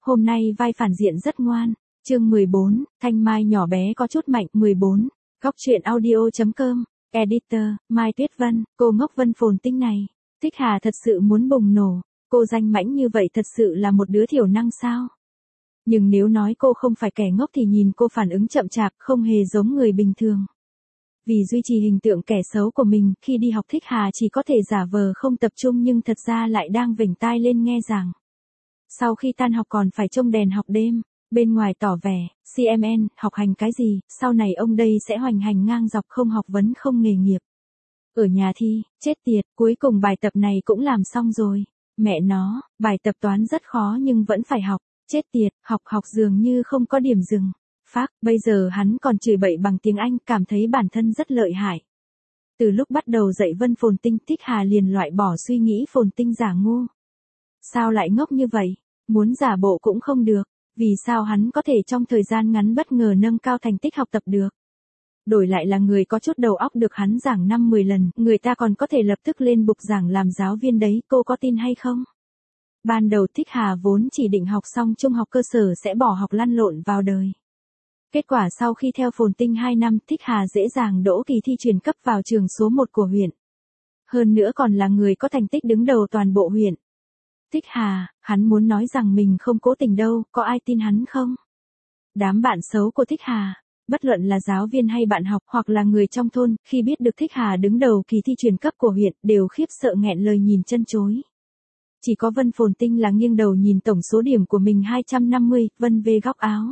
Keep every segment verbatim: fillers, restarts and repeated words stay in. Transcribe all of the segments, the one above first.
Hôm nay vai phản diện rất ngoan. Chương mười bốn, Thanh Mai nhỏ bé có chút mạnh. mười bốn, Góc truyện audio.com, Editor, Mai Tuyết Vân, cô ngốc Vân Phồn Tinh này. Thích Hà thật sự muốn bùng nổ, cô danh mãnh như vậy thật sự là một đứa thiểu năng sao? Nhưng nếu nói cô không phải kẻ ngốc thì nhìn cô phản ứng chậm chạp, không hề giống người bình thường. Vì duy trì hình tượng kẻ xấu của mình, khi đi học Thích Hà chỉ có thể giả vờ không tập trung nhưng thật ra lại đang vểnh tai lên nghe giảng. Sau khi tan học còn phải trông đèn học đêm, bên ngoài tỏ vẻ, xê em en, học hành cái gì, sau này ông đây sẽ hoành hành ngang dọc không học vấn không nghề nghiệp. Ở nhà thi, chết tiệt, cuối cùng bài tập này cũng làm xong rồi. Mẹ nó, bài tập toán rất khó nhưng vẫn phải học, chết tiệt, học học dường như không có điểm dừng. Phác, bây giờ hắn còn chửi bậy bằng tiếng Anh, cảm thấy bản thân rất lợi hại. Từ lúc bắt đầu dạy Vân Phồn Tinh, Thích Hà liền loại bỏ suy nghĩ Phồn Tinh giả ngu. Sao lại ngốc như vậy? Muốn giả bộ cũng không được, vì sao hắn có thể trong thời gian ngắn bất ngờ nâng cao thành tích học tập được? Đổi lại là người có chút đầu óc được hắn giảng năm mười lần, người ta còn có thể lập tức lên bục giảng làm giáo viên đấy, cô có tin hay không? Ban đầu Thích Hà vốn chỉ định học xong trung học cơ sở sẽ bỏ học lăn lộn vào đời. Kết quả sau khi theo Phồn Tinh hai năm, Thích Hà dễ dàng đỗ kỳ thi chuyển cấp vào trường số một của huyện. Hơn nữa còn là người có thành tích đứng đầu toàn bộ huyện. Thích Hà, hắn muốn nói rằng mình không cố tình đâu, có ai tin hắn không? Đám bạn xấu của Thích Hà, bất luận là giáo viên hay bạn học hoặc là người trong thôn, khi biết được Thích Hà đứng đầu kỳ thi chuyển cấp của huyện, đều khiếp sợ nghẹn lời nhìn chân chối. Chỉ có Vân Phồn Tinh là nghiêng đầu nhìn tổng số điểm của mình hai trăm năm mươi, Vân về góc áo.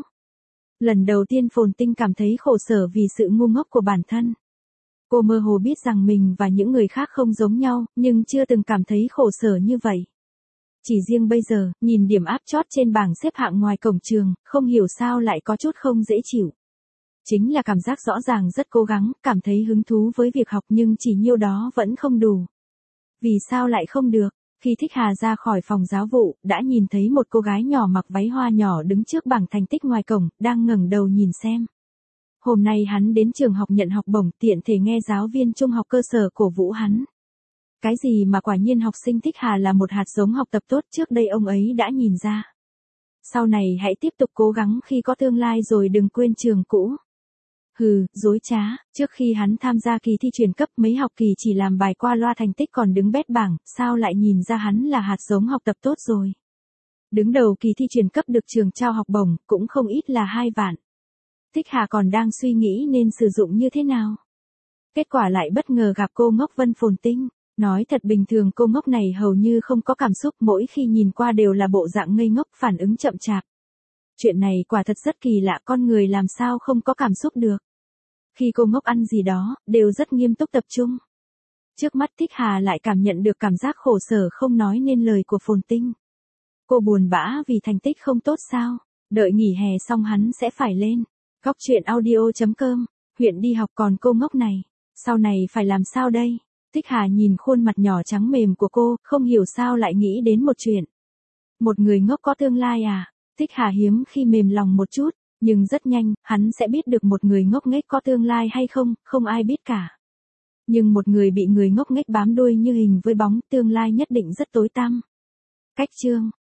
Lần đầu tiên Phồn Tinh cảm thấy khổ sở vì sự ngu ngốc của bản thân. Cô mơ hồ biết rằng mình và những người khác không giống nhau, nhưng chưa từng cảm thấy khổ sở như vậy. Chỉ riêng bây giờ, nhìn điểm áp chót trên bảng xếp hạng ngoài cổng trường, không hiểu sao lại có chút không dễ chịu. Chính là cảm giác rõ ràng rất cố gắng, cảm thấy hứng thú với việc học nhưng chỉ nhiêu đó vẫn không đủ. Vì sao lại không được? Khi Thích Hà ra khỏi phòng giáo vụ, đã nhìn thấy một cô gái nhỏ mặc váy hoa nhỏ đứng trước bảng thành tích ngoài cổng, đang ngẩng đầu nhìn xem. Hôm nay hắn đến trường học nhận học bổng, tiện thể nghe giáo viên trung học cơ sở cổ vũ hắn. Cái gì mà quả nhiên học sinh Thích Hà là một hạt giống học tập tốt, trước đây ông ấy đã nhìn ra. Sau này hãy tiếp tục cố gắng khi có tương lai rồi đừng quên trường cũ. Hừ, dối trá, trước khi hắn tham gia kỳ thi chuyển cấp mấy học kỳ chỉ làm bài qua loa thành tích còn đứng bét bảng, sao lại nhìn ra hắn là hạt giống học tập tốt rồi. Đứng đầu kỳ thi chuyển cấp được trường trao học bổng, cũng không ít là hai vạn. Thích Hà còn đang suy nghĩ nên sử dụng như thế nào. Kết quả lại bất ngờ gặp cô ngốc Vân Phồn Tinh. Nói thật bình thường cô ngốc này hầu như không có cảm xúc, mỗi khi nhìn qua đều là bộ dạng ngây ngốc, phản ứng chậm chạp. Chuyện này quả thật rất kỳ lạ, con người làm sao không có cảm xúc được. Khi cô ngốc ăn gì đó, đều rất nghiêm túc tập trung. Trước mắt Thích Hà lại cảm nhận được cảm giác khổ sở không nói nên lời của Phồn Tinh. Cô buồn bã vì thành tích không tốt sao? Đợi nghỉ hè xong hắn sẽ phải lên. Góc truyện audio.com, huyện đi học còn cô ngốc này. Sau này phải làm sao đây? Thích Hà nhìn khuôn mặt nhỏ trắng mềm của cô, không hiểu sao lại nghĩ đến một chuyện. Một người ngốc có tương lai à? Thích Hà hiếm khi mềm lòng một chút, nhưng rất nhanh, hắn sẽ biết được một người ngốc nghếch có tương lai hay không, không ai biết cả. Nhưng một người bị người ngốc nghếch bám đuôi như hình với bóng, tương lai nhất định rất tối tăm. Cách chương